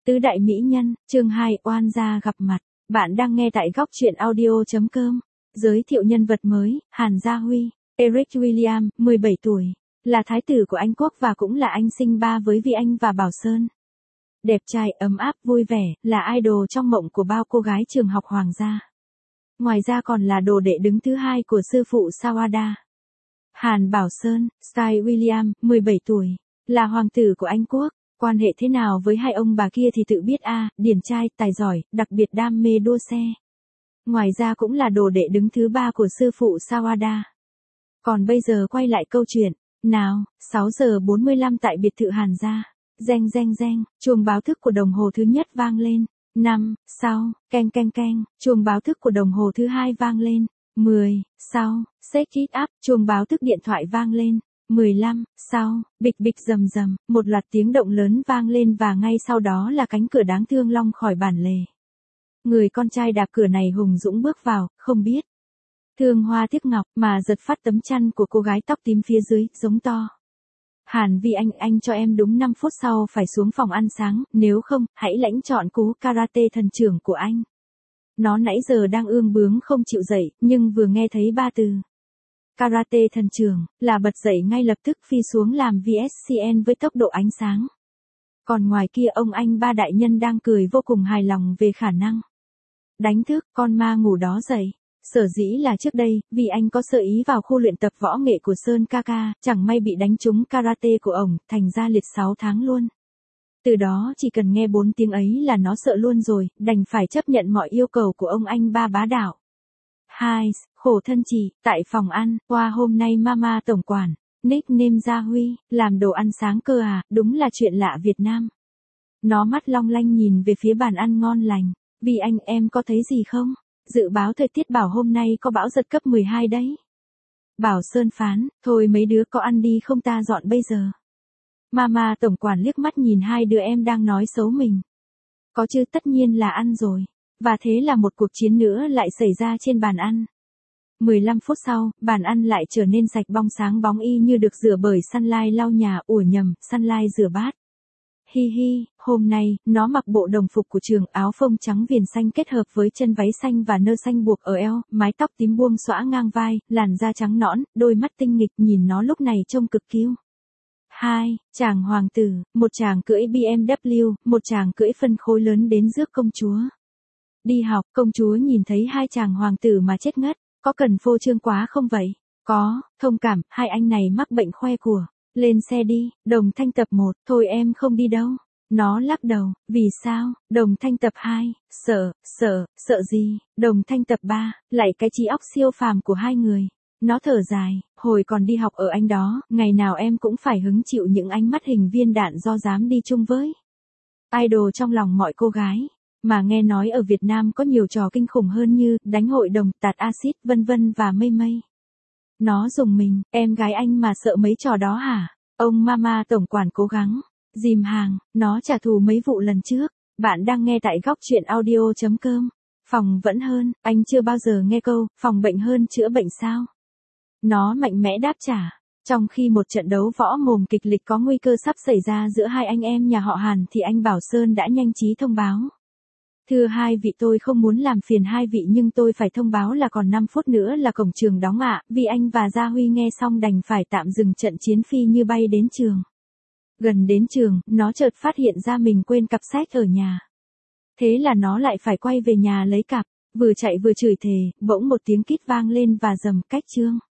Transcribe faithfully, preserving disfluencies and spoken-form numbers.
Tứ đại mỹ nhân, chương hai oan gia gặp mặt. Bạn đang nghe tại góc truyện audio chấm com. Giới thiệu nhân vật mới, Hàn Gia Huy, Eric William, mười bảy tuổi, là thái tử của Anh Quốc và cũng là anh sinh ba với Vi Anh và Bảo Sơn. Đẹp trai, ấm áp, vui vẻ, là idol trong mộng của bao cô gái trường học hoàng gia. Ngoài ra còn là đồ đệ đứng thứ hai của sư phụ Sawada. Hàn Bảo Sơn, Sky William, mười bảy tuổi, là hoàng tử của Anh Quốc. Quan hệ thế nào với hai ông bà kia thì tự biết a, à, điển trai, tài giỏi, đặc biệt đam mê đua xe. Ngoài ra cũng là đồ đệ đứng thứ ba của sư phụ Sawada. Còn bây giờ quay lại câu chuyện. Nào, sáu giờ bốn mươi lăm tại biệt thự Hàn gia. Reng reng reng, chuông báo thức của đồng hồ thứ nhất vang lên. năm, sáu, keng keng keng, chuông báo thức của đồng hồ thứ hai vang lên. mười, sáu, set it up, chuông báo thức điện thoại vang lên. mười lăm, sau, bịch bịch rầm rầm, một loạt tiếng động lớn vang lên và ngay sau đó là cánh cửa đáng thương long khỏi bản lề. Người con trai đạp cửa này hùng dũng bước vào, không biết thương hoa tiếc ngọc mà giật phát tấm chăn của cô gái tóc tím phía dưới, giống to. Hàn Vi Anh, anh cho em đúng năm phút sau phải xuống phòng ăn sáng, nếu không, hãy lãnh chọn cú karate thần trưởng của anh. Nó nãy giờ đang ương bướng không chịu dậy, nhưng vừa nghe thấy ba từ karate thần trưởng, là bật dậy ngay lập tức phi xuống làm vê ét xê en với tốc độ ánh sáng. Còn ngoài kia ông anh ba đại nhân đang cười vô cùng hài lòng về khả năng đánh thức con ma ngủ đó dậy. Sở dĩ là trước đây, vì anh có sơ ý vào khu luyện tập võ nghệ của Sơn ca ca, chẳng may bị đánh trúng karate của ổng, thành ra liệt sáu tháng luôn. Từ đó chỉ cần nghe bốn tiếng ấy là nó sợ luôn rồi, đành phải chấp nhận mọi yêu cầu của ông anh ba bá đạo. Hai, khổ thân chị, tại phòng ăn, qua hôm nay mama tổng quản, nickname Gia Huy, làm đồ ăn sáng cơ à, đúng là chuyện lạ Việt Nam. Nó mắt long lanh nhìn về phía bàn ăn ngon lành, vì anh em có thấy gì không? Dự báo thời tiết bảo hôm nay có bão giật cấp mười hai đấy. Bảo Sơn phán, thôi mấy đứa có ăn đi không ta dọn bây giờ. Mama tổng quản liếc mắt nhìn hai đứa em đang nói xấu mình. Có chứ, tất nhiên là ăn rồi. Và thế là một cuộc chiến nữa lại xảy ra trên bàn ăn. mười lăm phút sau, bàn ăn lại trở nên sạch bong sáng bóng y như được rửa bởi Sunlight lau nhà, ủa nhầm, Sunlight rửa bát. Hi hi, hôm nay, nó mặc bộ đồng phục của trường, áo phông trắng viền xanh kết hợp với chân váy xanh và nơ xanh buộc ở eo, mái tóc tím buông xõa ngang vai, làn da trắng nõn, đôi mắt tinh nghịch, nhìn nó lúc này trông cực cute. Hai, chàng hoàng tử, một chàng cưỡi bê em vê, một chàng cưỡi phân khối lớn đến rước công chúa. Đi học, công chúa nhìn thấy hai chàng hoàng tử mà chết ngất, có cần phô trương quá không vậy? Có, thông cảm, hai anh này mắc bệnh khoe của. Lên xe đi, Đồng Thanh tập một, thôi em không đi đâu. Nó lắc đầu, vì sao? Đồng Thanh tập hai, sợ, sợ, sợ gì? Đồng Thanh tập ba, lại cái trí óc siêu phàm của hai người. Nó thở dài, hồi còn đi học ở Anh đó, ngày nào em cũng phải hứng chịu những ánh mắt hình viên đạn do dám đi chung với idol trong lòng mọi cô gái. Mà nghe nói ở Việt Nam có nhiều trò kinh khủng hơn như đánh hội đồng, tạt axit, vân vân và mây mây. Nó dùng mình, em gái anh mà sợ mấy trò đó hả? Ông mama tổng quản cố gắng dìm hàng, nó trả thù mấy vụ lần trước. Bạn đang nghe tại góc truyện audio chấm com. Phòng vẫn hơn, anh chưa bao giờ nghe câu, phòng bệnh hơn chữa bệnh sao? Nó mạnh mẽ đáp trả. Trong khi một trận đấu võ mồm kịch liệt có nguy cơ sắp xảy ra giữa hai anh em nhà họ Hàn thì anh Bảo Sơn đã nhanh trí thông báo. Thưa hai vị, tôi không muốn làm phiền hai vị nhưng tôi phải thông báo là còn năm phút nữa là cổng trường đóng ạ. Vì anh và Gia Huy nghe xong đành phải tạm dừng trận chiến, phi như bay đến trường. Gần đến trường, nó chợt phát hiện ra mình quên cặp sách ở nhà. Thế là nó lại phải quay về nhà lấy cặp, vừa chạy vừa chửi thề, bỗng một tiếng kít vang lên và rầm cách chương.